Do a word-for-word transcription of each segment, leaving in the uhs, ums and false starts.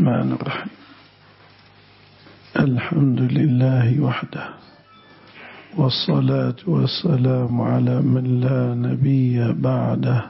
الرحمن الرحيم. الحمد لله وحده، والصلاة والسلام على من لا نبي بعده.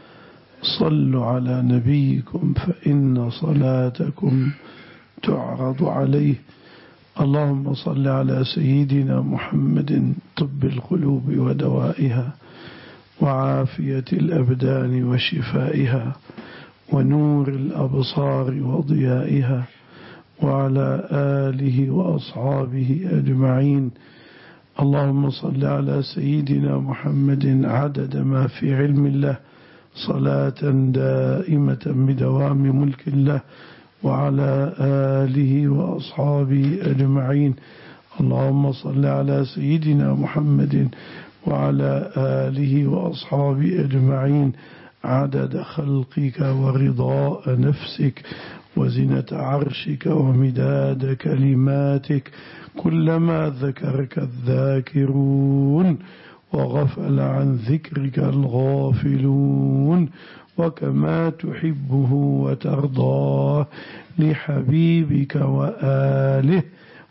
صلوا على نبيكم فإن صلاتكم تعرض عليه. اللهم صل على سيدنا محمد طب القلوب ودوائها، وعافية الأبدان وشفائها، ونور الأبصار وضيائها، وعلى آله وأصحابه أجمعين. اللهم صل على سيدنا محمد عدد ما في علم الله، صلاة دائمة بدوام ملك الله، وعلى آله وأصحابه أجمعين. اللهم صل على سيدنا محمد وعلى آله وأصحابه أجمعين عدد خلقك ورضاء نفسك وزنة عرشك ومداد كلماتك، كلما ذكرك الذاكرون وغفل عن ذكرك الغافلون، وكما تحبه وترضاه لحبيبك وآله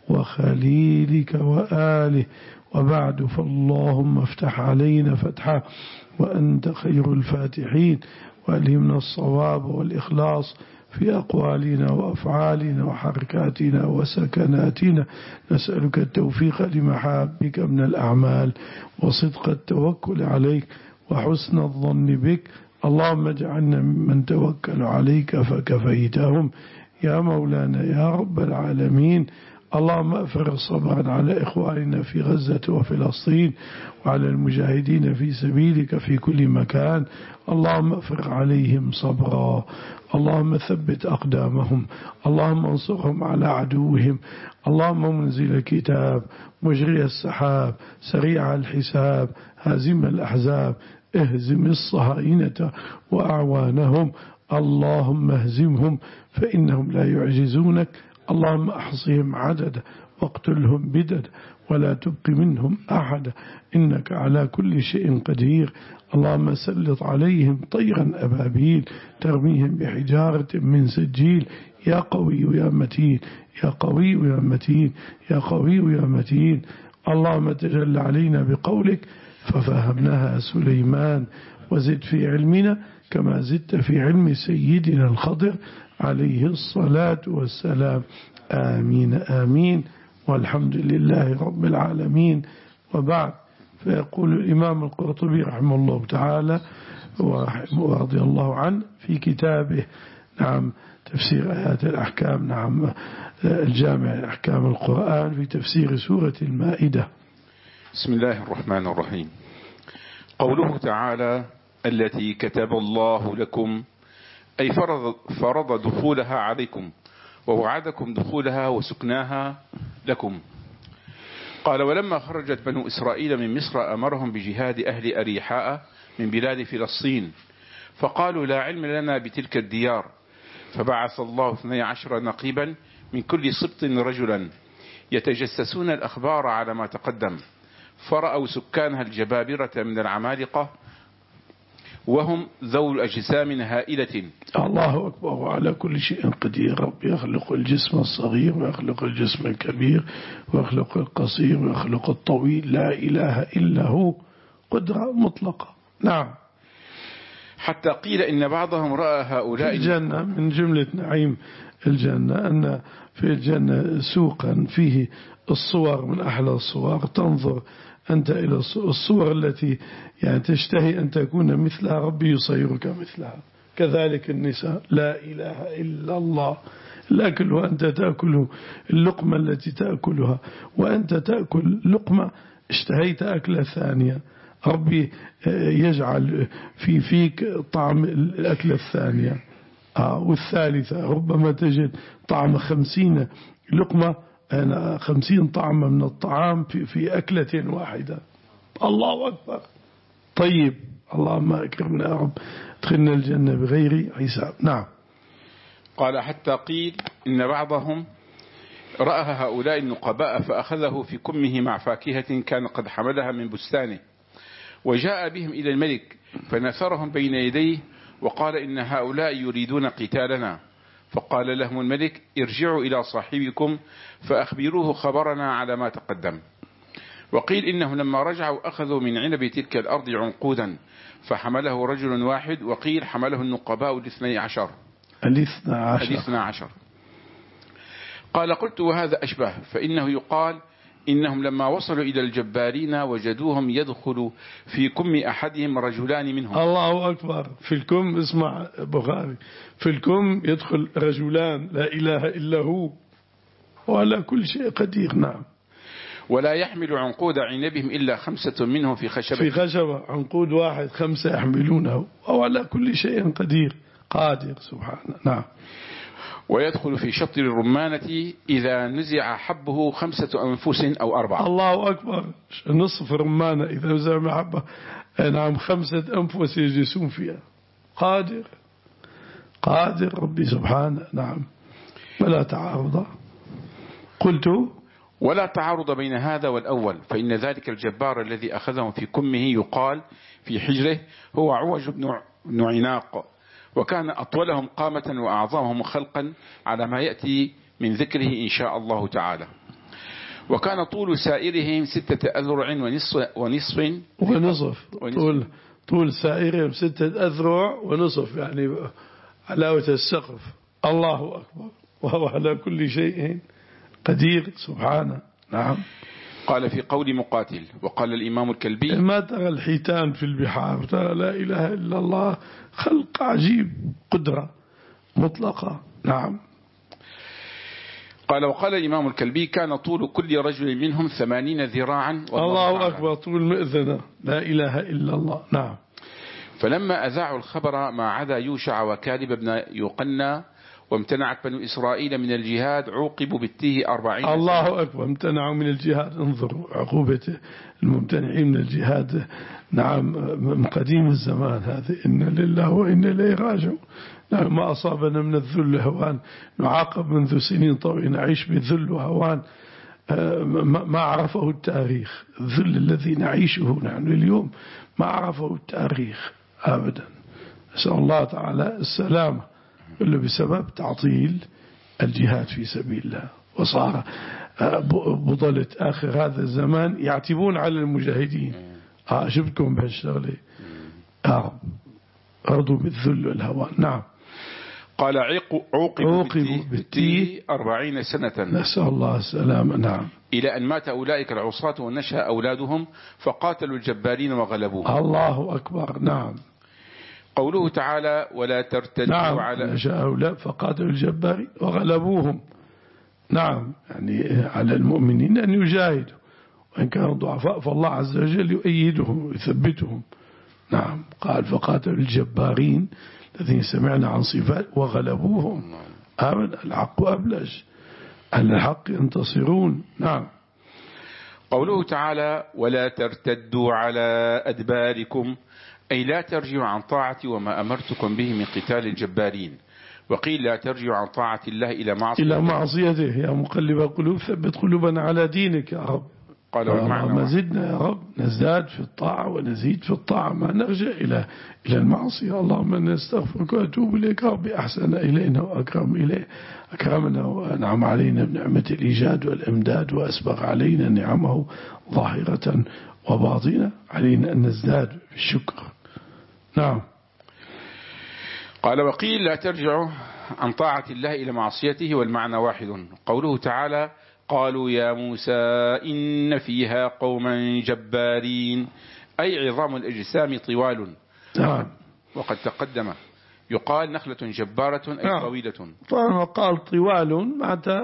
وخليلك وآله. وبعد، فاللهم افتح علينا فتحا وأنت خير الفاتحين، وألهمنا الصواب والإخلاص في أقوالنا وأفعالنا وحركاتنا وسكناتنا. نسألك التوفيق لمحابك من الأعمال، وصدق التوكل عليك، وحسن الظن بك. اللهم اجعلنا ممن توكل عليك فكفيتهم يا مولانا يا رب العالمين. اللهم أفرغ صبرا على إخواننا في غزة وفلسطين، وعلى المجاهدين في سبيلك في كل مكان. اللهم أفرغ عليهم صبرا، اللهم ثبت أقدامهم، اللهم انصرهم على عدوهم. اللهم منزل الكتاب، مجري السحاب، سريع الحساب، هازم الأحزاب، اهزم الصهاينة وأعوانهم. اللهم اهزمهم فإنهم لا يعجزونك. اللهم أحصهم عددا واقتلهم بددا، ولا تبق منهم أحدا، إنك على كل شيء قدير. اللهم سلط عليهم طيرا أبابيل ترميهم بحجارة من سجيل. يا قوي يا متين، يا قوي يا متين، يا قوي يا متين. اللهم تجل علينا بقولك ففهمناها سليمان، وزد في علمنا كما زدت في علم سيدنا الخضر عليه الصلاة والسلام. آمين آمين، والحمد لله رب العالمين. وبعد، فيقول الإمام القرطبي رحمه الله تعالى ورضي الله عنه في كتابه نعم تفسير آيات الأحكام، نعم الجامع لأحكام القرآن، في تفسير سورة المائدة. بسم الله الرحمن الرحيم. قوله تعالى: التي كتب الله لكم، أي فرض, فرض دخولها عليكم، ووعدكم دخولها وسكناها لكم. قال: ولما خرجت بنو إسرائيل من مصر أمرهم بجهاد أهل أريحاء من بلاد فلسطين، فقالوا: لا علم لنا بتلك الديار، فبعث الله اثني عشر نقيبا من كل سبط رجلا يتجسسون الأخبار على ما تقدم، فرأوا سكانها الجبابرة من العمالقة، وهم ذو الأجسام هائلة. الله أكبر، وعلى كل شيء قدير. رب يخلق الجسم الصغير ويخلق الجسم الكبير ويخلق القصير ويخلق الطويل، لا إله إلا هو، قدرة مطلقة. نعم. حتى قيل إن بعضهم رأى هؤلاء في الجنة، من جملة نعيم الجنة أن في الجنة سوقا فيه الصور من أحلى الصور، تنظر أنت إلى الصور التي يعني تشتهي أن تكون مثلها، ربي يصيرك مثلها. كذلك النساء، لا إله إلا الله. الأكل، وأنت تأكل اللقمة التي تأكلها، وأنت تأكل لقمة اشتهيت أكلة ثانية، ربي يجعل في فيك طعم الأكلة الثانية آه والثالثة. ربما تجد طعم خمسين لقمة، أنا خمسين طعم من الطعام في, في أكلة واحدة. الله أكبر. طيب، اللهم أكرمنا يا رب، ادخلنا الجنة بغير حساب. نعم. قال: حتى قيل إن بعضهم رأى هؤلاء النقباء فأخذه في كمه مع فاكهة كان قد حملها من بستانه، وجاء بهم إلى الملك فنثرهم بين يديه وقال: إن هؤلاء يريدون قتالنا. فقال لهم الملك ارجعوا إلى صاحبكم فأخبروه خبرنا على ما تقدم. وقيل إنهم لما رجعوا أخذوا من عنب تلك الأرض عنقودا فحمله رجل واحد، وقيل حمله النقباء الاثني عشر الاثنى عشر, الاثنى عشر. قال قلت وهذا أشبه، فإنه يقال إنهم لما وصلوا إلى الجبارين وجدوهم يدخل في كم أحدهم رجلان منهم. الله أكبر. في الكم، اسمع بخاري، في الكم يدخل رجلان لا إله إلا هو وعلى كل شيء قدير. نعم. ولا يحمل عنقود عنبهم إلا خمسة منهم في خشبة في خشبة عنقود واحد خمسة يحملونه، أو على كل شيء قدير قادر سبحانه. نعم. ويدخل في شطر الرمانة إذا نزع حبه خمسة أنفس أو أربعة. الله أكبر. نصف الرمانة إذا نزع حبه، نعم، خمسة أنفس يجلسون فيها. قادر قادر ربي سبحانه. نعم. ولا تعارض. قلت ولا تعارض بين هذا والأول، فإن ذلك الجبار الذي أخذهم في كمه يقال في حجره هو عوج بن عناق، وكان أطولهم قامة وأعظمهم خلقا على ما يأتي من ذكره إن شاء الله تعالى. وكان طول سائرهم ستة أذرع ونصف ونصف ونصف طول طول سائرهم ستة أذرع ونصف، يعني علاوة السقف. الله أكبر. وهو على كل شيء قدير سبحانه. نعم. قال في قول مقاتل وقال الإمام الكلبي ما ترى الحيتان في البحار، ترى لا إله إلا الله، خلق عجيب، قدرة مطلقة. نعم. قال وقال الإمام الكلبي كان طول كل رجل منهم ثمانين ذراعا. الله أكبر. طول مئذنة. لا إله إلا الله. نعم. فلما أذاعوا الخبر ما عدا يوشع وكالب بن يوقنا وامتنعت بنو إسرائيل من الجهاد عوقبوا بالتيه أربعين. الله أكبر. امتنعوا من الجهاد. انظروا عقوبة الممتنعين من الجهاد. نعم. من قديم الزمان هذا. إن لله وإن إليه راجعون. نعم. ما أصابنا من الذل هوان، نعاقب منذ سنين طويلة نعيش بذل وهوان ما عرفه التاريخ. الذل الذي نعيشه نحن اليوم ما عرفه التاريخ أبدا. أسأل الله تعالى السلامة، إلا بسبب تعطيل الجهاد في سبيل الله. وصار بطلة آخر هذا الزمان يعتبون على المجاهدين. ها شفتكم بهالشغلة. يا رب أرضوا بالذل والهوان. نعم. قال عوقبوا بالتيه أربعين سنة. نسأل الله السلامة. نعم. إلى أن مات أولئك العصاة ونشأ أولادهم فقاتلوا الجبارين وغلبوهم. الله أكبر. نعم. قوله تعالى ولا ترتدوا. نعم. على نشأ أولاد فقاتلوا الجبارين وغلبوهم. نعم. يعني على المؤمنين أن يجاهدوا وإن كانوا ضعفاء، فالله عز وجل يؤيدهم ويثبتهم. نعم. قال فقاتلوا الجبارين الذين سمعنا عن صفات وغلبوهم. آمن الحق أبلج، أهل الحق ينتصرون. نعم. قوله تعالى ولا ترتدوا على أدباركم، أي لا ترجعوا عن طاعتي وما أمرتكم به من قتال الجبارين. وقيل لا ترجعوا عن طاعة الله إلى معصيته إلى معصيته. يا مقلب القلوب ثبت قلوبنا على دينك يا رب. قال والمعنى زدنا يا رب، نزداد في الطاعة ونزيد في الطاعة، ما نرجع إلى إلى المعصية. اللهم نستغفرك وأتوب إليك ربي، أحسن إلينا وأكرم إليه أكرمنا وأنعم علينا بنعمة الإيجاد والإمداد، وأسبغ علينا نعمه ظاهرة وباطنة، علينا أن نزداد في الشكر. نعم. قال وقيل لا ترجعوا عن طاعة الله إلى معصيته، والمعنى واحد. قوله تعالى قالوا يا موسى إن فيها قوما جبارين، أي عظام الأجسام طوال. نعم. وقد تقدم يقال نخلة جبارة أي نعم. طويلة. طبعا قال طوال معناتها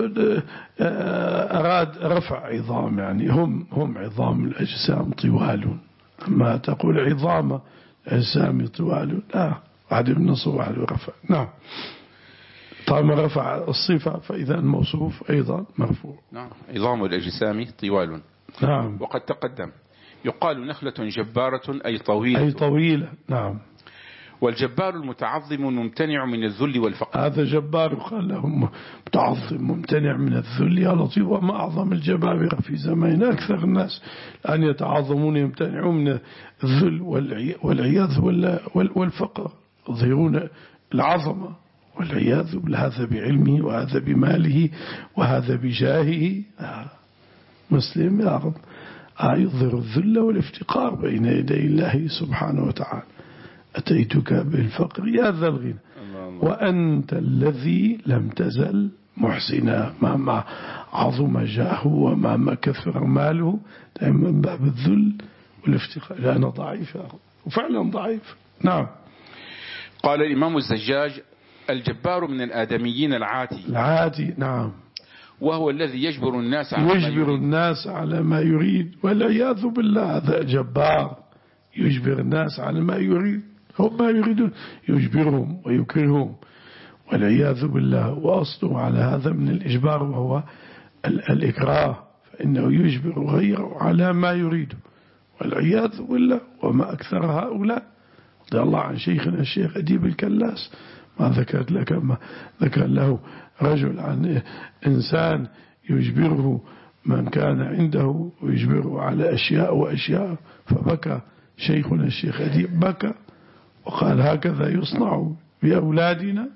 أراد رفع عظام، يعني هم هم عظام الأجسام طوال. أما تقول عظام الأجسام طوال لا، واحد من نصب واحد رفع. نعم. طالما رفع الصفة فإذا الموصوف أيضا مرفوع. نعم. عظام الأجسام طوال. نعم. وقد تقدم يقال نخلة جبارة أي طويلة. أي طويلة. نعم. والجبار المتعظم الممتنع من الذل والفقر. هذا جبار يقال له متعظم ممتنع من الذل. يا لطيف، وما أعظم الجبابرة في زماننا. أكثر الناس الآن يتعظمون يمتنعون من الذل والعياذ والفقر، يظهرون العظمة والعياذ بالله، هذا بعلمه وهذا بماله وهذا بجاهه. آه مسلم يا رب آه يظهر الذل والافتقار بين يدي الله سبحانه وتعالى. أتيتك بالفقر يا ذا الغنى وأنت الذي لم تزل محسنا، مهما عظم جاهه ومهما كثر ماله، دائما من باب الذل والافتقار. لا أنا ضعيف يا رب، وفعلا ضعيف. نعم. قال الإمام الزجاج: الجبار من الآدميين العاتي. العاتي نعم، وهو الذي يجبر الناس على يجبر الناس على ما يريد، والعياذ بالله هذا جبار يجبر الناس على ما يريد، هم ما يريدون يجبرهم ويكرههم والعياذ بالله. وأصله على هذا من الإجبار وهو الإكراه، فإنه يجبر غيره على ما يريده والعياذ بالله. وما أكثر هؤلاء. رضي الله عن شيخنا الشيخ أديب الكلاس، ما ذكرت لك ما ذكر له رجل عن إنسان يجبره من كان عنده ويجبره على أشياء وأشياء، فبكى شيخنا الشيخ أديب، بكى وقال: هكذا يصنع بأولادنا.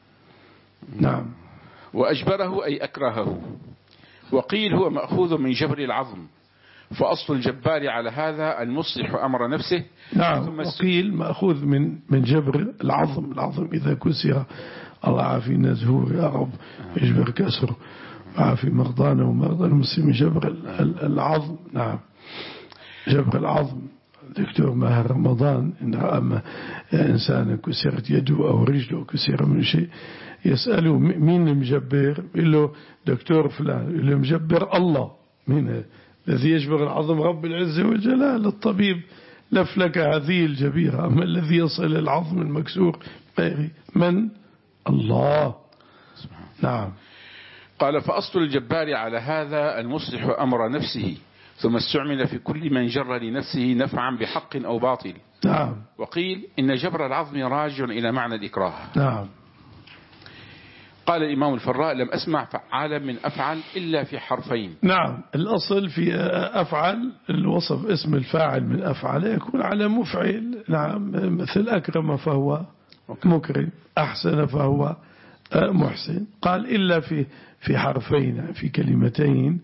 نعم. وأجبره أي أكرهه. وقيل هو مأخوذ من جبر العظم، فأصل الجبار على هذا المصلح أمر نفسه. نعم. وقيل مأخوذ من من جبر العظم. العظم إذا كسر، الله عافينا زهور يا رب، يجبر كسره، وعافي مرضانا ومرضى المسلمين. جبر العظم. نعم، جبر العظم. دكتور ماهر رمضان إن رأى إنسان كسرت يده أو رجله كسر من شيء، يسأله مين المجبر؟ يقول له دكتور فلان. يقول له مجبر الله. مين الذي يجبر العظم؟ رب العزة والجلال. الطبيب لف لك هذه الجبيرة، أما الذي يصل العظم المكسور من؟ الله. نعم. قال: فأصل الجبار على هذا المصلح أمر نفسه، ثم استعمل في كل من جر لنفسه نفعا بحق أو باطل. نعم. وقيل إن جبر العظم راجع إلى معنى الإكراه. نعم. قال الإمام الفراء: لم أسمع فعالا من أفعل إلا في حرفين. نعم. الأصل في أفعل الوصف اسم الفاعل من أفعل يكون على مفعل. نعم، مثل أكرم فهو مكرم، أحسن فهو محسن. قال إلا في في حرفين، في كلمتين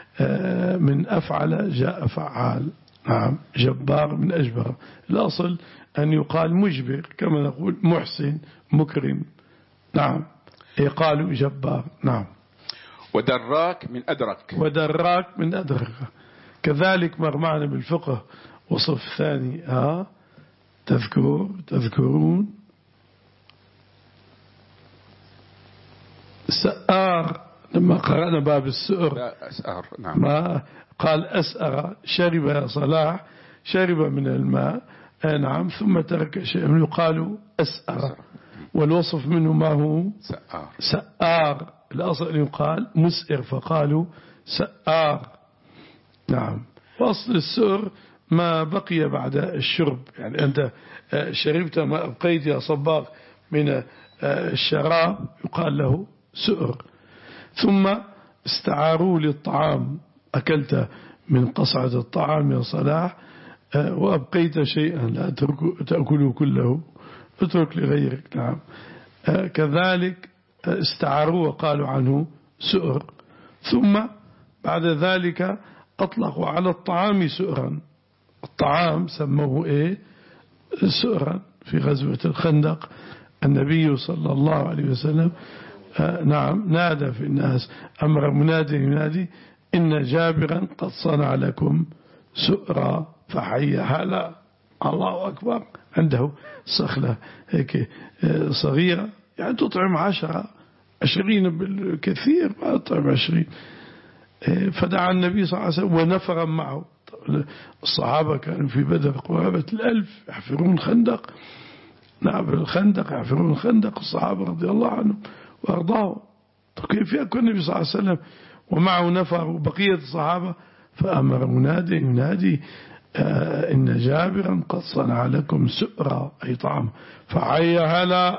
من أفعل جاء فعال. نعم. جبار من أجبر. الأصل أن يقال مجبر، كما نقول محسن مكرم. نعم. قالوا جبار. نعم. ودراك من أدرك. ودراك من أدرك. كذلك مر معنا بالفقه وصف ثاني. ها تذكر تذكرون سآر، لما قرأنا باب السؤر. لا أسأر. نعم. ما قال أسأر، شرب يا صلاح، شرب من الماء. نعم. ثم ترك شيء يقال أسأر. والوصف منه ما هو؟ سآر. سآر. الأصل أن يقال مسئر، فقالوا سآر. نعم. وأصل السؤر ما بقي بعد الشرب، يعني أنت شربت ما أبقيت يا صباغ من الشراب يقال له سؤر. ثم استعاروا للطعام، أكلت من قصعة الطعام يا صلاح وأبقيت شيئا لا تأكله كله، اترك لغيرك. نعم. كذلك استعاروا وقالوا عنه سؤر. ثم بعد ذلك أطلقوا على الطعام سؤرا. الطعام سموه إيه؟ سؤرا. في غزوة الخندق النبي صلى الله عليه وسلم نعم نادى في الناس، أمر منادي ينادي: إن جابرا قد صنع لكم سؤرا فحي هلا. الله أكبر. عنده صخلة هيك صغيرة، يعني تطعم عشرة عشرين بالكثير، ما تطعم عشرين. فدعا النبي صلى الله عليه وسلم ونفرا معه. الصحابة كانوا في بدر قرابة الألف يحفرون خندق. نعم الخندق، يحفرون الخندق الصحابة رضي الله عنهم وأرضاهم. كيف يكون النبي صلى الله عليه وسلم ومعه نفر وبقية الصحابة؟ فأمر منادي ينادي: آه إن جابرا قد صنع لكم سؤرا، أي طعام، فحي هلا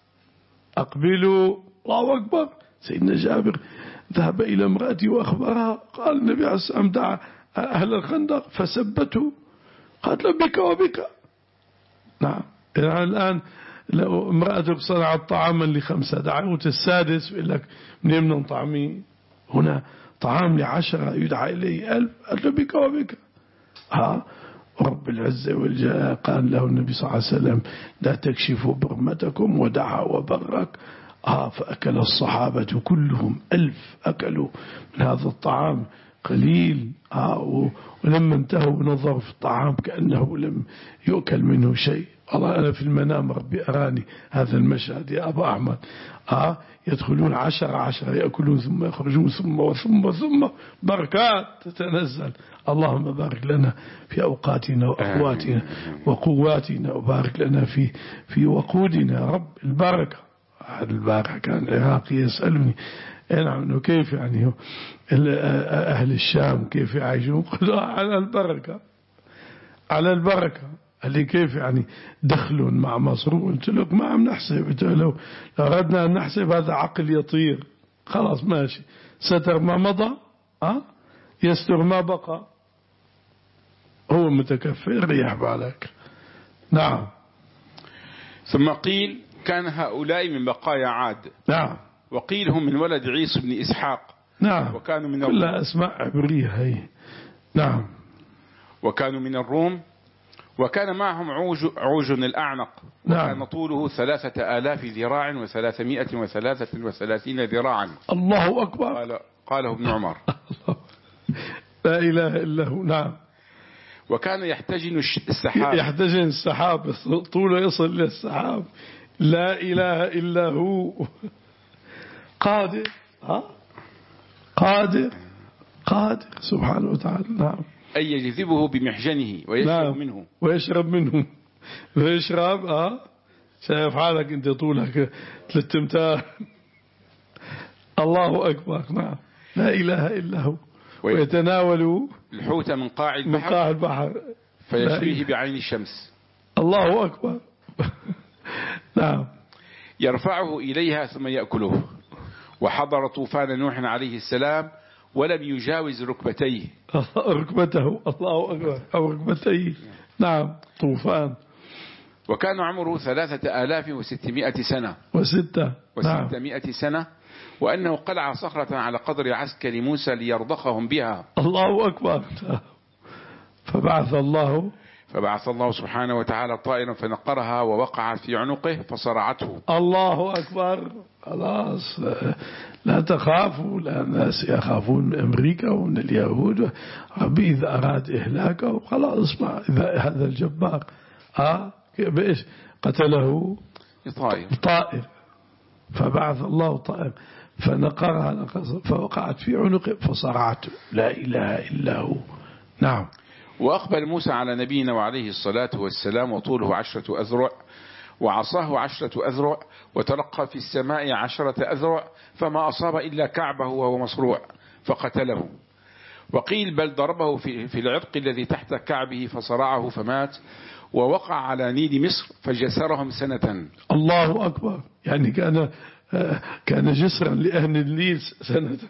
أقبلوا. الله أكبر. سيدنا جابر ذهب إلى امرأتي وأخبرها. قال النبي عليه الصلاة والسلام: دعا أهل الخندق فسبته، قالت له: بك وبك. نعم. الآن لو امرأتك صنعت طعاما لخمسة دعوت السادس يقول لك منين من طعمي؟ هنا طعام لعشرة يدعى إليه ألف ألف بك وبك. ها رب العزة والجلال قال له النبي صلى الله عليه وسلم لا تكشفوا برمتكم ودعا وبرك. آه فأكل الصحابة كلهم ألف أكلوا من هذا الطعام قليل. آه ولما انتهوا نظروا في الطعام كأنه لم يؤكل منه شيء. الله أنا في المنام ربي أراني هذا المشهد يا أبا أحمد. آه يدخلون عشر عشر يأكلون ثم يخرجون ثم وثم ثم بركات تتنزل. اللهم بارك لنا في أوقاتنا وأقواتنا وقواتنا وبارك لنا في في وقودنا رب البركة. البارحة كان العراقي يسألني نعم كيف يعني أهل الشام كيف يعيشون؟ قالوا على البركة على البركة. قال لي كيف يعني دخلون مع مصر؟ قلت له ما عم نحسب. لو لو أردنا أن نحسب هذا عقل يطير. خلاص ماشي ستر ما مضى أه؟ يستر ما بقى. هو متكفر ريح بالك. نعم. ثم قيل كان هؤلاء من بقايا عاد. نعم. وقيل هم من ولد عيسى بن إسحاق. نعم. وكانوا من كلها أسماء عبرية هي. نعم. وكانوا من الروم. وكان معهم عوج, عوج الأعنق. وكان نعم. طوله ثلاثة آلاف ذراع وثلاثمائة وثلاثة وثلاثين ذراعا. الله أكبر. قال قاله ابن عمر. لا إله إلا هو. نعم. وكان يحتجن السحاب. يحتجن السحاب طوله يصل إلى السحاب. لا إله إلا هو. قادر. ها قادر قادر سبحانه وتعالى. نعم. أي يجذبه بمحجنه ويشرب نعم. منه ويشرب منه ويشرب. ها شايف حالك أنت طولك ثلاث امتار. الله أكبر. نعم. لا إله إلا هو. ويتناول الحوت من قاع البحر, من قاع البحر فيشويه بعين الشمس. الله أكبر. نعم. يرفعه إليها ثم يأكله. وحضر طوفان نوح عليه السلام ولم يجاوز ركبتيه. ركبته. الله أكبر. أو ركبتيه. نعم. طوفان. وكان عمره ثلاثة آلاف وستمائة سنة وستة وستمائة نعم. سنة. وأنه قلع صخرة على قدر عسكر موسى ليرضخهم بها. الله أكبر. فبعث الله فبعث الله سبحانه وتعالى طائرا فنقرها ووقعت في عنقه فصرعته. الله أكبر. خلاص لا تخافوا. لا الناس يخافون من أمريكا ومن اليهود. ربي إذا أراد إهلاكه خلاص اسمع إذا هذا الجبار آه بإيش قتله طائر. طائر. فبعث الله طائر فنقرها فوقعت في عنقه فصرعته. لا إله إلا هو. نعم. وأقبل موسى على نبينا وعليه الصلاة والسلام وطوله عشرة أذرع وعصاه عشرة أذرع وترقى في السماء عشرة أذرع فما أصاب إلا كعبه وهو مصروع فقتله. وقيل بل ضربه في, في العرق الذي تحت كعبه فصرعه فمات. ووقع على نيل مصر فجسرهم سنة. الله أكبر. يعني كان كان جسرا لأهل النيل سنة.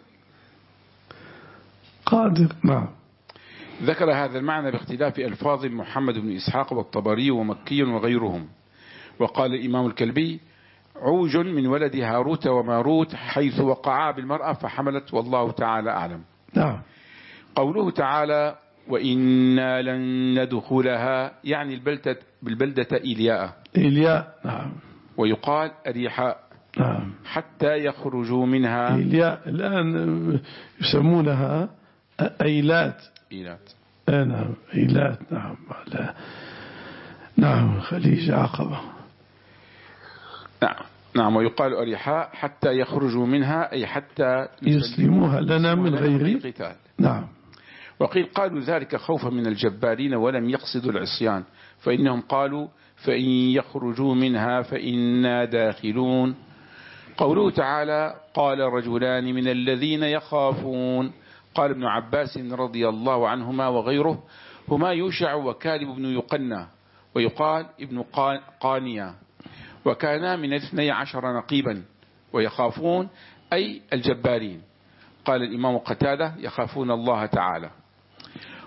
قادر. نعم. ذكر هذا المعنى باختلاف ألفاظ محمد بن إسحاق والطبري ومكي وغيرهم. وقال الإمام الكلبي عوج من ولد هاروت وماروت حيث وقعا بالمرأة فحملت والله تعالى أعلم. نعم. قوله تعالى وإنا لن ندخلها يعني البلدة بالبلدة إيلياء. إيلياء. نعم. ويقال أريحاء. نعم. حتى يخرجوا منها. إيلياء الآن يسمونها أيلات. إيلات. نعم. إيلات. نعم. لا. نعم. خليج عقبة. نعم. نعم. ويقال أريحاء حتى يخرجوا منها أي حتى يسلموها لنا من غير قتال. نعم. وقيل قالوا ذلك خوفا من الجبارين ولم يقصدوا العصيان فإنهم قالوا فإن يخرجوا منها فإنا داخلون. قوله تعالى قال رجلان من الذين يخافون. قال ابن عباس رضي الله عنهما وغيره هما يوشع وكالب بن يقنى ويقال ابن قانيا وكانا من اثني عشر نقيبا ويخافون أي الجبارين. قال الإمام قتادة يخافون الله تعالى.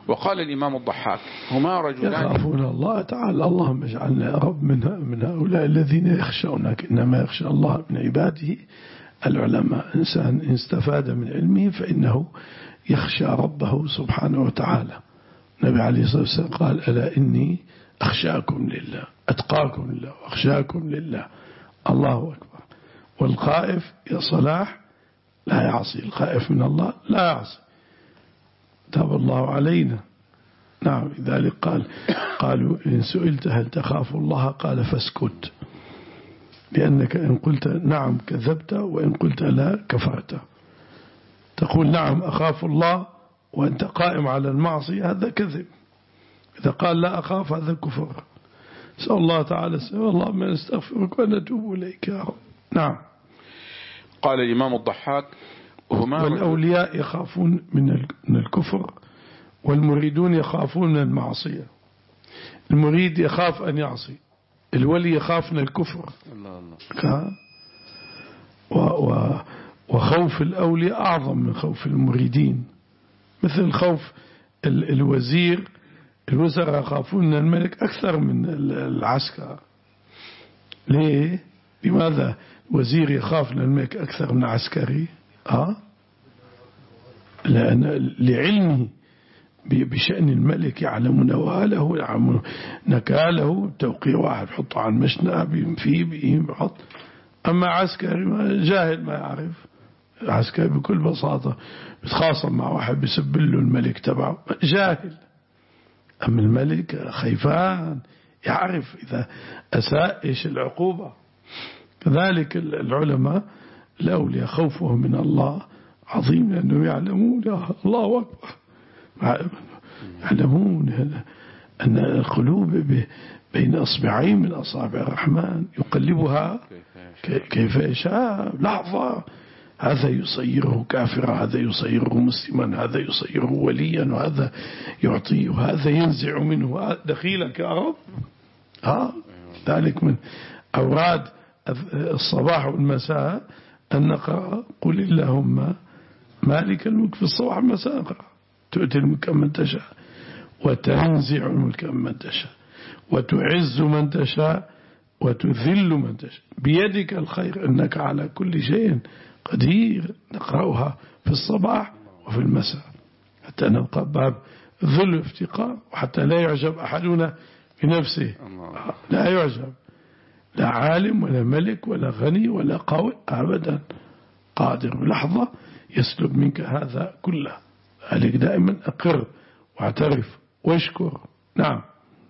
وقال الإمام الضحاك هما رجلان يخافون الله تعالى. اللهم اجعلنا يا رب من من هؤلاء الذين يخشونك. إنما يخشى الله من عباده العلماء. إنسان إن استفاد من علمه فإنه يخشى ربه سبحانه وتعالى. النبي عليه الصلاة والسلام قال ألا إني أخشاكم لله أتقاكم لله وأخشاكم لله. الله أكبر. والخائف يا صلاح لا يعصي. الخائف من الله لا يعصي. تاب الله علينا. نعم. لذلك قال قالوا إن سئلت هل تخاف الله قال فاسكت، لأنك إن قلت نعم كذبت وإن قلت لا كفرت. تقول نعم أخاف الله وأنت قائم على المعصية هذا كذب. إذا قال لا أخاف هذا كفر. سأل الله تعالى الله من استغفرك ونتوب إليك يا رب. نعم. قال الإمام الضحاك هما والأولياء يخافون من الكفر والمريدون يخافون من المعصية. المريد يخاف أن يعصي، الولي يخاف من الكفر. الله الله. وخوف الأولياء أعظم من خوف المريدين. مثل خوف الوزير، الوزراء يخافون من الملك أكثر من العسكر. ليه؟ لماذا الوزير يخاف من الملك أكثر من العسكري؟ أه؟ لأن لعلمه بشأن الملك يعلم نواله يعلم نكاله. توقيع واحد حطه على المشنقة فيه بيه بحط. أما عسكري ما جاهل ما يعرف. عسكري بكل بساطة بتخاصم مع واحد بيسب له الملك تبعه جاهل. أما الملك خيفان يعرف إذا أساء إيش العقوبة. كذلك العلماء الأولياء خوفهم من الله عظيم لأنهم يعلمون الله أكبر. يعلمون أن القلوب بين أصبعين من أصابع الرحمن يقلبها كيف يشاء لحظة. هذا يصيره كافرا، هذا يصيره مسلما، هذا يصيره وليا، وهذا يعطيه، وهذا ينزع منه دخيلك يا رب. ها ذلك من أوراد الصباح والمساء أن نقرأ قل اللهم مالك الملك في الصباح والمساء. تؤتي الملك من تشاء وتنزع الملك من تشاء وتعز من تشاء وتذل من تشاء بيدك الخير إنك على كل شيء قدير. نقرأها في الصباح وفي المساء حتى نلقى باب ذل افتقار، وحتى لا يعجب أحدنا بنفسه. لا يعجب لا عالم ولا ملك ولا غني ولا قوي أبدا. قادر بلحظة يسلب منك هذا كله. عليك دائما أقر واعترف واشكر. نعم.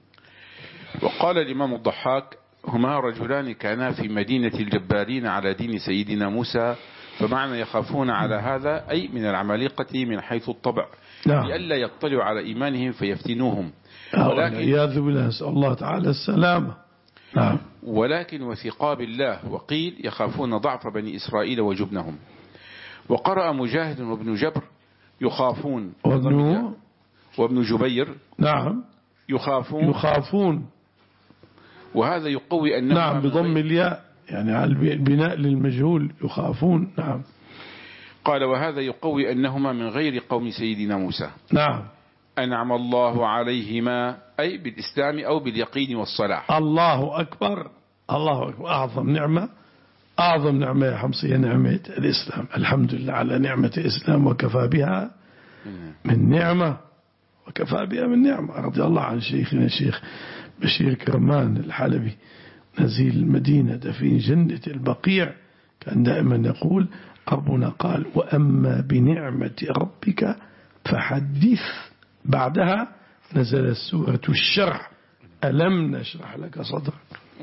وقال الإمام الضحاك هما رجلان كانا في مدينة الجبارين على دين سيدنا موسى، فمعنى يخافون على هذا أي من العمالقة من حيث الطبع. نعم. لئلا يطلعوا على إيمانهم فيفتنوهم. ولكن ياذ بالله نسأل الله تعالى السلامة. نعم. ولكن وثقاب الله. وقيل يخافون ضعف بني إسرائيل وجبنهم. وقرأ مجاهد وابن جبر يخافون وابن, وابن جبير نعم يخافون يخافون وهذا يقوي أنهم نعم بضم الياء يعني على البناء للمجهول يخافون. نعم. قال وهذا يقوي أنهما من غير قوم سيدنا موسى. نعم. أنعم الله عليهما أي بالإسلام أو باليقين والصلاح. الله أكبر. الله أكبر. أعظم نعمة أعظم نعمة يا حمصية نعمة الإسلام. الحمد لله على نعمة الإسلام وكفى بها من نعمة وكفى بها من نعمة. رضي الله عن شيخنا الشيخ بشير كرمان الحلبي نزيل المدينة دفين جنة البقيع كان دائما يقول ربنا قال وأما بنعمة ربك فحدث. بعدها نزلت سورة الشرح ألم نشرح لك صدرك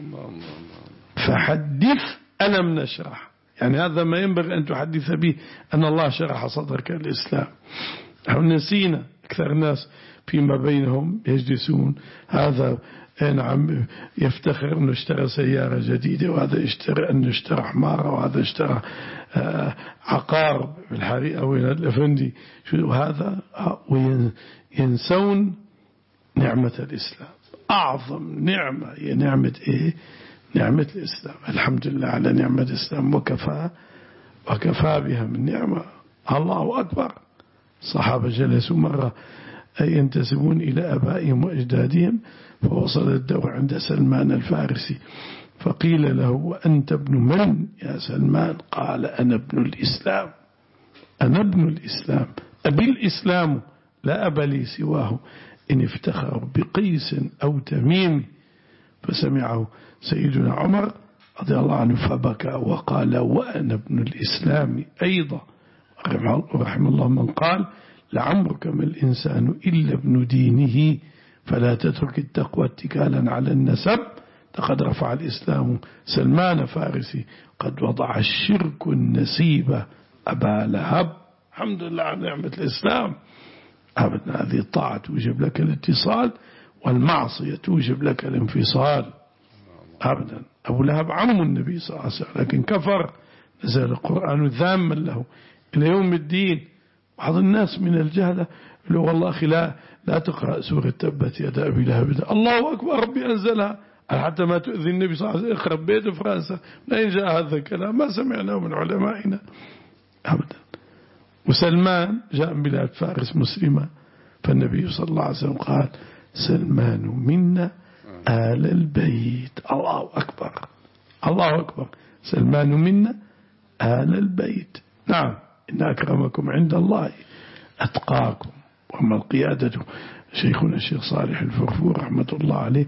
فحدث ألم نشرح. يعني هذا ما ينبغي أن تحدث به أن الله شرح صدرك الإسلام. نحن نسينا أكثر الناس فيما بينهم يجلسون هذا نعم يفتخر أنه اشترى سيارة جديدة وهذا اشترى أنه اشترى حمارة وهذا اشترى عقار بالحريقة وين الأفندي شو هذا. وينسون نعمة الإسلام. أعظم نعمة هي نعمة إيه؟ نعمة الإسلام. الحمد لله على نعمة الإسلام وكفى وكفى بها من نعمة. الله أكبر. الصحابة جلسوا مرة أي ينتسبون إلى أبائهم وأجدادهم. فوصل الدور عند سلمان الفارسي فقيل له وأنت ابن من يا سلمان؟ قال أنا ابن الإسلام، أنا ابن الإسلام، أبي الإسلام لا أبا لي سواه، إن افتخر بقيس أو تميم. فسمعه سيدنا عمر رضي الله عنه فبكى وقال وأنا ابن الإسلام أيضا. رحم الله من قال لعمرك ما الإنسان إلا ابن دينه، فلا تترك التقوى اتكالا على النسب. لقد رفع الإسلام سلمان فارسي قد وضع الشرك النسيب أبا لهب. الحمد لله على نعمة الإسلام. أبدا هذه الطاعة توجب لك الاتصال، والمعصية توجب لك الانفصال. أبدا أبو لهب عم النبي صلى الله عليه وسلم لكن كفر، نزل القرآن ذاما له إلى يوم الدين. بعض الناس من الجهلة يقولوا والله أخي لا, لا تقرأ سورة تبت يد أبي لهب. الله أكبر، ربي أنزلها حتى ما تؤذي النبي صلى الله عليه وسلم. اخرب بيت فرنسا، لا جاء هذا الكلام، ما سمعناه من علمائنا أبدا. وسلمان جاء من بلاد فارس مسلمة، فالنبي صلى الله عليه وسلم قال سلمان منا آل البيت. الله أكبر، الله أكبر، سلمان منا آل البيت. نعم إن أكرمكم عند الله أتقاكم. وأما القيادة شيخنا الشيخ صالح الفرفور رحمة الله عليه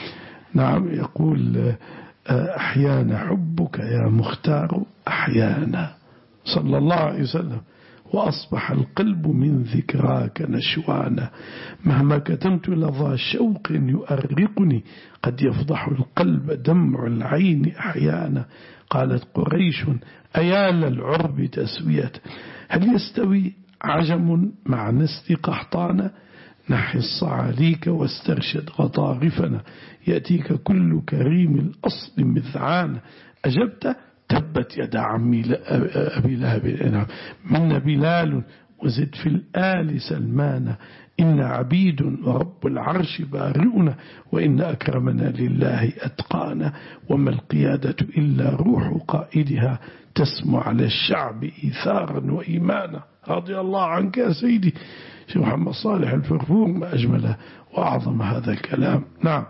نعم يقول أحيانا حبك يا مختار أحيانا صلى الله عليه وسلم، وأصبح القلب من ذكراك نشوانا، مهما كتمت لظى شوق يؤرقني، قد يفضح القلب دمع العين أحيانا. قالت قريش أيال العرب تسوية، هل يستوي عجم مع نسل قحطانا؟ نحي الصعاليك واسترشد غطاغفنا، يأتيك كل كريم الأصل مذعانا. أجبت تبت يد عمي أبي لهب منا بلال، وزد في الآل سلمان، إن عبيد ورب العرش بارئنا، وإن أكرمنا لله أتقانا. وما القيادة إلا روح قائدها، تسمو على الشعب إيثارا وإيمانا. رضي الله عنك يا سيدي شيخ محمد صالح الفرفور، ما أجمله وأعظم هذا الكلام. نعم.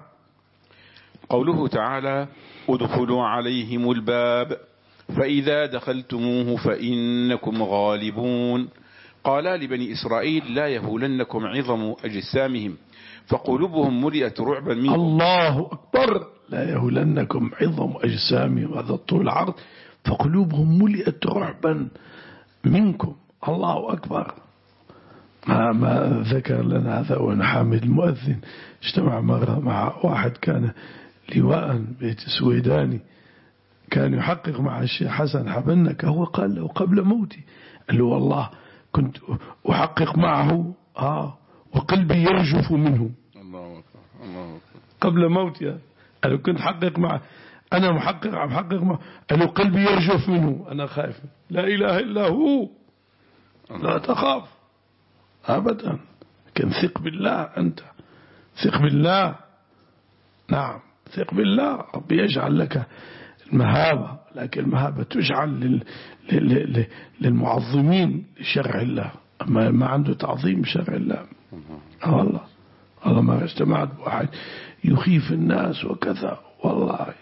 قوله تعالى ادخلوا عليهم الباب فإذا دخلتموه فإنكم غالبون. قالا لبني إسرائيل لا يهولنكم عظم أجسامهم فقلوبهم ملئت رعبا منكم. الله أكبر، لا يهولنكم عظم أجسامهم، هذا الطول العرض، فقلوبهم ملئت رعبا منكم. الله أكبر. ما, ما ذكر لنا هذا وأنا حامد المؤذن اجتمع مرة مع واحد كان لواء بيت سويداني، كان يحقق مع الشيخ حسن حبنك. هو قال له قبل موتي، قال له والله كنت أحقق معه آه وقلبي يرجف منه. الله أكبر، الله أكبر. قبل موتي قال له كنت أحقق معه، أنا محقق عم حقق معه، قال له قلبي يرجف منه، أنا خايف. لا إله إلا هو، لا تخاف أبدا، لكن ثق بالله، أنت ثق بالله. نعم ثق بالله، ربي يجعل لك المهابة، لكن المهابة تجعل لل... لل... للمعظمين لشرع الله، أما ما عنده تعظيم شرع الله. والله والله ما اجتمعت بواحد يخيف الناس وكذا، والله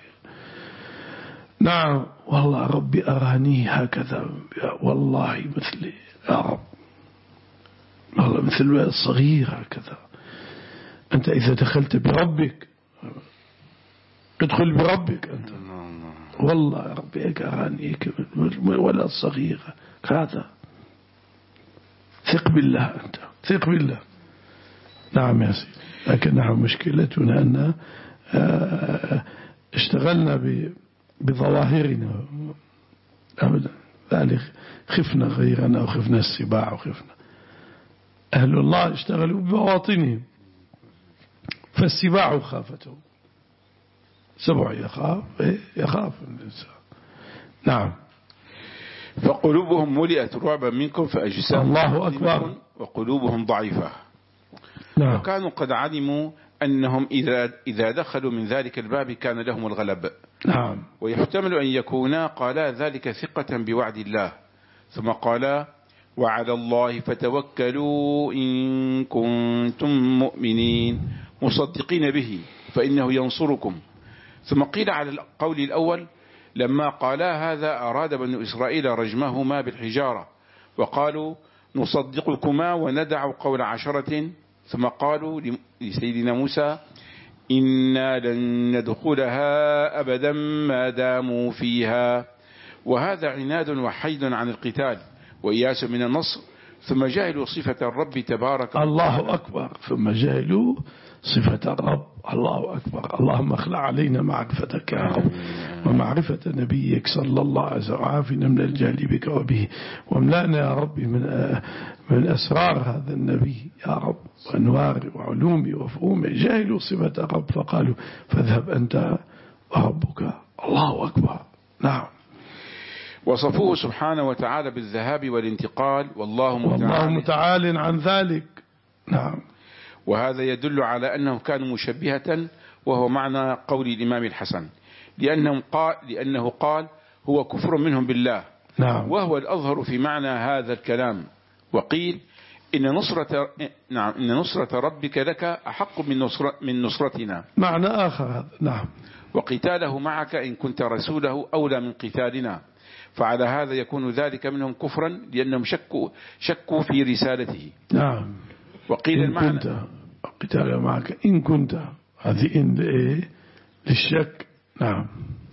نعم والله ربي أراني هكذا، والله مثلي يا رب، والله مثل الولد الصغير هكذا. أنت إذا دخلت بربك ادخل بربك أنت، والله يا ربي أرانيك ولا الصغيرة هذا. ثق بالله، أنت ثق بالله. نعم يا سيدي. لكن نحن مشكلتنا أن اشتغلنا بظواهرنا أبدا، ذلك خفنا غيرنا وخفنا السباع وخفنا. أهل الله اشتغلوا ببواطنهم، فالسباع خافته، سبع يخاف يخاف الإنسان. نعم. فقلوبهم ملئت رعبا منكم فأجسامهم الله أكبر وقلوبهم ضعيفة. نعم. وكانوا قد علموا أنهم إذا إذا دخلوا من ذلك الباب كان لهم الغلب. نعم. ويحتمل أن يكونا قالا ذلك ثقة بوعد الله، ثم قالا وعلى الله فتوكلوا إن كنتم مؤمنين مصدقين به فإنه ينصركم. ثم قيل على القول الأول لما قالا هذا أراد بنو إسرائيل رجمهما بالحجارة وقالوا نصدقكما وندع قول عشرة. ثم قالوا لسيدنا موسى إنا لن ندخلها أبدا ما داموا فيها. وهذا عناد وحيد عن القتال وإياس من النصر. ثم جاهلوا صفة الرب تبارك الله أكبر. ثم جاهلوا صفة الرب. الله أكبر. اللهم اخلع علينا معرفتك يا رب ومعرفة نبيك صلى الله عليه وسلم وعافنا من الجهل بك وبه واملأنا يا رب من من أسرار هذا النبي يا رب وأنوار وعلوم وفهوم. جاهلوا صفة الرب فقالوا فاذهب أنت وربك. الله أكبر. نعم. وصفوه سبحانه وتعالى بالذهاب والانتقال والله متعال, والله متعال عن ذلك. نعم. وهذا يدل على أنه كان مشبهة وهو معنى قول الإمام الحسن لأنه قال, لأنه قال هو كفر منهم بالله. نعم. وهو الأظهر في معنى هذا الكلام. وقيل إن نصرة, نعم إن نصرة ربك لك أحق من, نصر من نصرتنا. معنى آخر هذا. نعم. وقتاله معك إن كنت رسوله أولى من قتالنا. فعلى هذا يكون ذلك منهم كفرا لأنهم شكوا, شكوا في رسالته. نعم. وقيل إن المعنى كنت قتال معك إن كنت هذه إن لإيه للشك. نعم.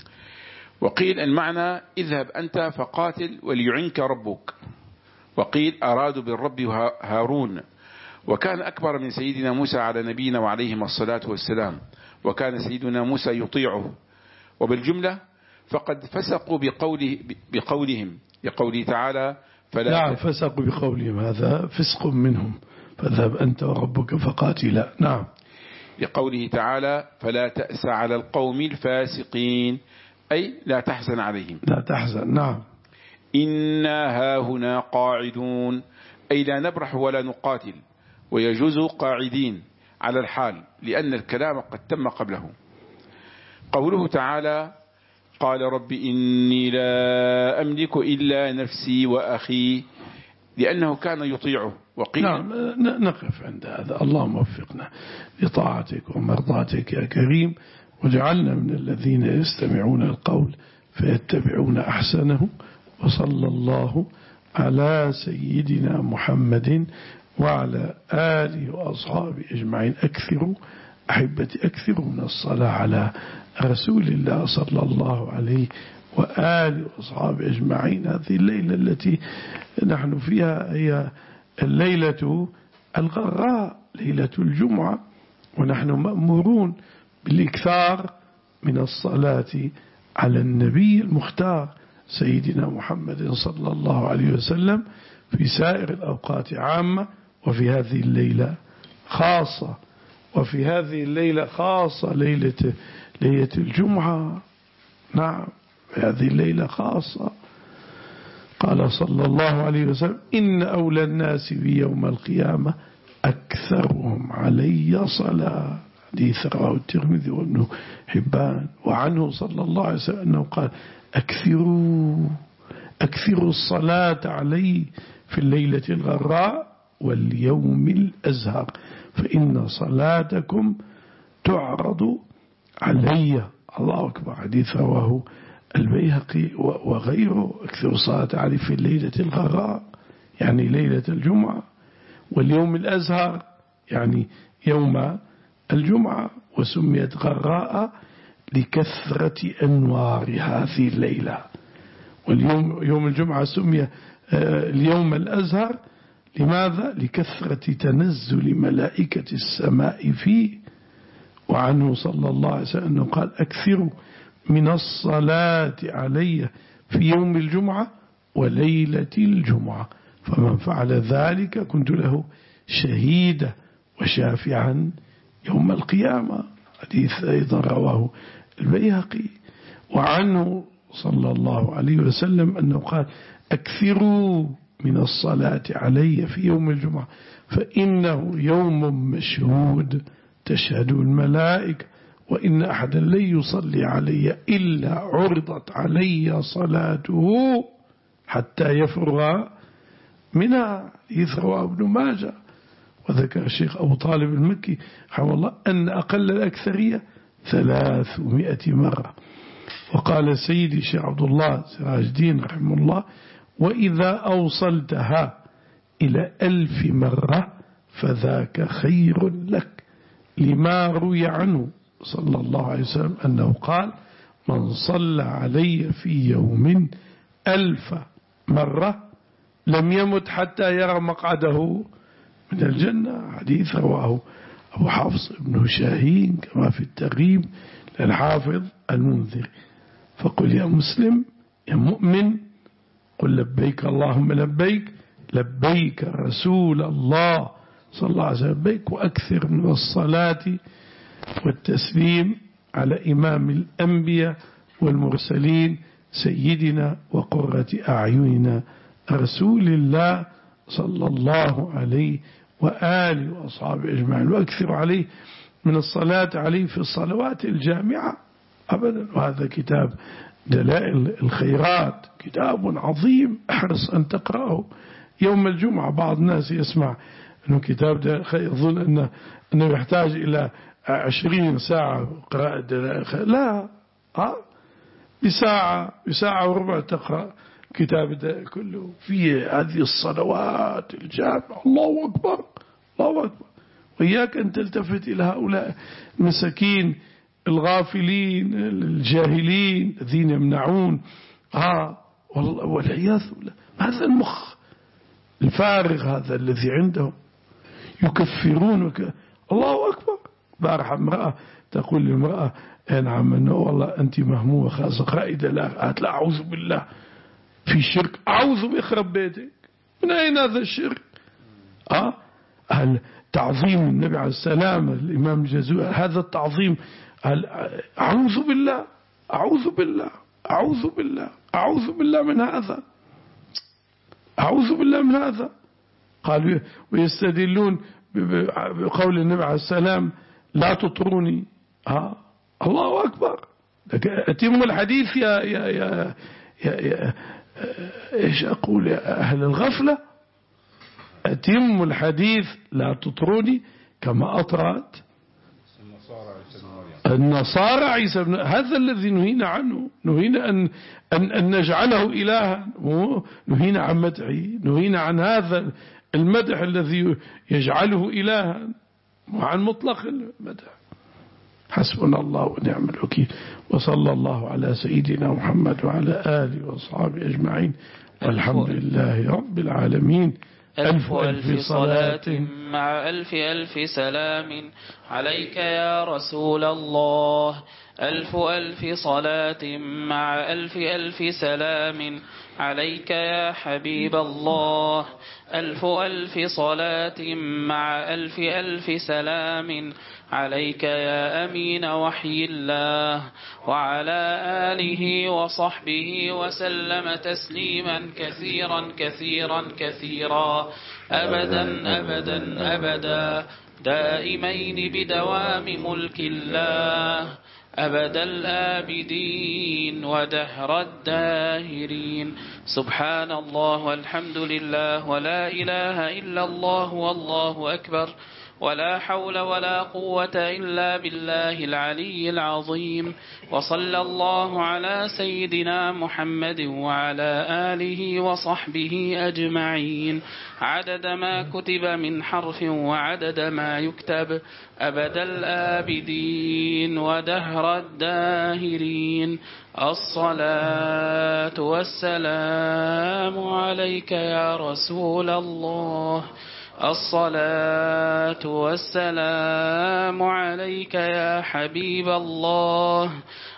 وقيل المعنى اذهب أنت فقاتل وليعنك ربك. وقيل أرادوا بالرب هارون وكان أكبر من سيدنا موسى على نبينا وعليهم الصلاة والسلام وكان سيدنا موسى يطيعه. وبالجملة فقد فسقوا بقوله بقولهم لقوله تعالى فلا نعم فسقوا بقولهم هذا فسق منهم فاذهب أنت وربك فقاتلا. نعم. لقوله تعالى فلا تأس على القوم الفاسقين أي لا تحزن عليهم. لا تحزن. نعم. إنا هاهنا قاعدون أي لا نبرح ولا نقاتل. ويجوز قاعدين على الحال لأن الكلام قد تم قبله. قوله تعالى قال رب إني لا أملك إلا نفسي وأخي لأنه كان يطيعه. وقيل نعم نقف عند هذا. اللهم وفقنا لطاعتك ومرضاتك يا كريم وجعلنا من الذين يستمعون القول فيتبعون أحسنه. وصلى الله على سيدنا محمد وعلى آله وأصحابه أجمعين. أكثروا أحبتي أكثروا من الصلاة على رسول الله صلى الله عليه وآله وأصحابه أجمعين. هذه الليلة التي نحن فيها هي الليلة الغراء ليلة الجمعة ونحن مأمورون بالإكثار من الصلاة على النبي المختار سيدنا محمد صلى الله عليه وسلم في سائر الأوقات عامة وفي هذه الليلة خاصة. وفي هذه الليلة خاصة ليلة ليلة الجمعة. نعم في هذه الليلة خاصة. قال صلى الله عليه وسلم إن أولى الناس بي يوم القيامة أكثرهم علي صلاة. حديث رواه الترمذي وابن حبان. وعنه صلى الله عليه وسلم أنه قال أكثروا أكثروا الصلاة علي في الليلة الغراء واليوم الأزهر فإن صلاتكم تعرض علي. الله أكبر. حديث رواه البيهقي وغيره. أكثر الصلاة عليه في الليلة الغراء يعني ليلة الجمعة واليوم الأزهر يعني يوم الجمعة. وسميت غراء لكثرة أنوار هذه الليلة. واليوم يوم الجمعة سمي اليوم الأزهر لماذا؟ لكثرة تنزل ملائكة السماء فيه. وعنه صلى الله عليه وسلم أنه قال أكثروا من الصلاة علي في يوم الجمعة وليلة الجمعة فمن فعل ذلك كنت له شهيدا وشافعا يوم القيامة. حديث أيضا رواه البيهقي. وعنه صلى الله عليه وسلم أنه قال أكثروا من الصلاة علي في يوم الجمعة فإنه يوم مشهود تشهد الملائكة وإن أحدا لن يصلي علي إلا عرضت علي صلاته حتى يفرغ منها حديث رواه ابن ماجه. وذكر الشيخ أبو طالب المكي رحمه الله أن أقل الأكثرية ثلاثمائة مرة. وقال سيدي الشيخ عبد الله سراج الدين رحمه الله: وإذا أوصلتها إلى ألف مرة فذاك خير لك، لما روي عنه صلى الله عليه وسلم أنه قال: من صلى علي في يوم ألف مرة لم يمت حتى يرى مقعده من الجنة. حديث رواه أبو حفص بن شاهين كما في الترغيب للحافظ المنذري. فقل يا مسلم يا مؤمن قل لبيك اللهم لبيك، لبيك رسول الله صلى الله عليه وسلم لبيك، وأكثر من الصلاة والتسليم على إمام الأنبياء والمرسلين سيدنا وقرة أعيننا رسول الله صلى الله عليه وآله وأصحابه أجمعين، وأكثر عليه من الصلاة عليه في الصلوات الجامعة أبدا. وهذا كتاب دلائل الخيرات كتاب عظيم، احرص أن تقرأه يوم الجمعة. بعض الناس يسمع أنه كتاب ده يظن أنه, أنه يحتاج إلى عشرين ساعة قراءة دلائل الخيرات. لا، ها بساعة بساعة وربع تقرأ كتاب ده كله فيه هذه الصلوات الجامعة. الله أكبر الله أكبر. وإياك أن تلتفت إلى هؤلاء المساكين الغافلين الجاهلين الذين يمنعون آه والعياذ بالله. هذا المخ الفارغ هذا الذي عندهم يكفرون وك... الله أكبر. بارح امرأة تقول للمرأة: نعم أنه والله أنت مهمومة خاصة قائدة لا لا أعوذ بالله في شرك. أعوذ بيخرب بيتك. من أين هذا الشرك؟ آه هل تعظيم النبي عليه السلام الإمام الجزوي هذا التعظيم؟ أعوذ بالله أعوذ بالله أعوذ بالله أعوذ بالله من هذا أعوذ بالله من هذا. قالوا ويستدلون بقول النبي عليه السلام: لا تطروني. ها الله أكبر. أتم الحديث يا يا يا, يا, يا إيش أقول يا أهل الغفلة؟ أتم الحديث لا تطروني كما أطرت النصارى عيسى بن. هذا الذي نهينا عنه. نهينا أن, أن, أن نجعله إلها، نهينا عن مدحه، نهينا عن هذا المدح الذي يجعله إلها وعن مطلق المدح. حسبنا الله ونعم الوكيل. وصلى الله على سيدنا محمد وعلى آله وأصحابه أجمعين، والحمد لله رب العالمين. ألف ألف صلاة مع ألف ألف سلام عليك يا رسول الله. ألف ألف صلاة مع ألف ألف سلام عليك يا حبيب الله. ألف ألف صلاة مع ألف ألف سلام عليك يا أمين وحي الله، وعلى آله وصحبه وسلم تسليما كثيرا كثيرا كثيرا أبدا أبدا أبدا دائمين بدوام ملك الله أبد الآبدين ودهر الداهرين. سبحان الله والحمد لله ولا إله إلا الله والله أكبر، ولا حول ولا قوة إلا بالله العلي العظيم. وصلى الله على سيدنا محمد وعلى آله وصحبه أجمعين، عدد ما كتب من حرف وعدد ما يكتب، أبد الآبدين ودهر الداهرين. الصلاة والسلام عليك يا رسول الله. الصلاة والسلام عليك يا حبيب الله.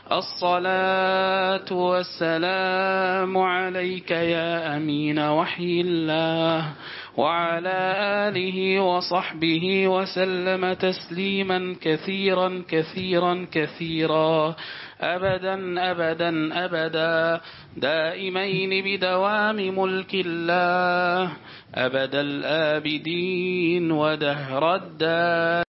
الصلاة والسلام عليك يا أمين وحي الله، وعلى آله وصحبه وسلم تسليما كثيرا كثيرا كثيرا أبدا أبدا أبدا دائمين بدوام ملك الله أبد الآبدين ودهر الدار.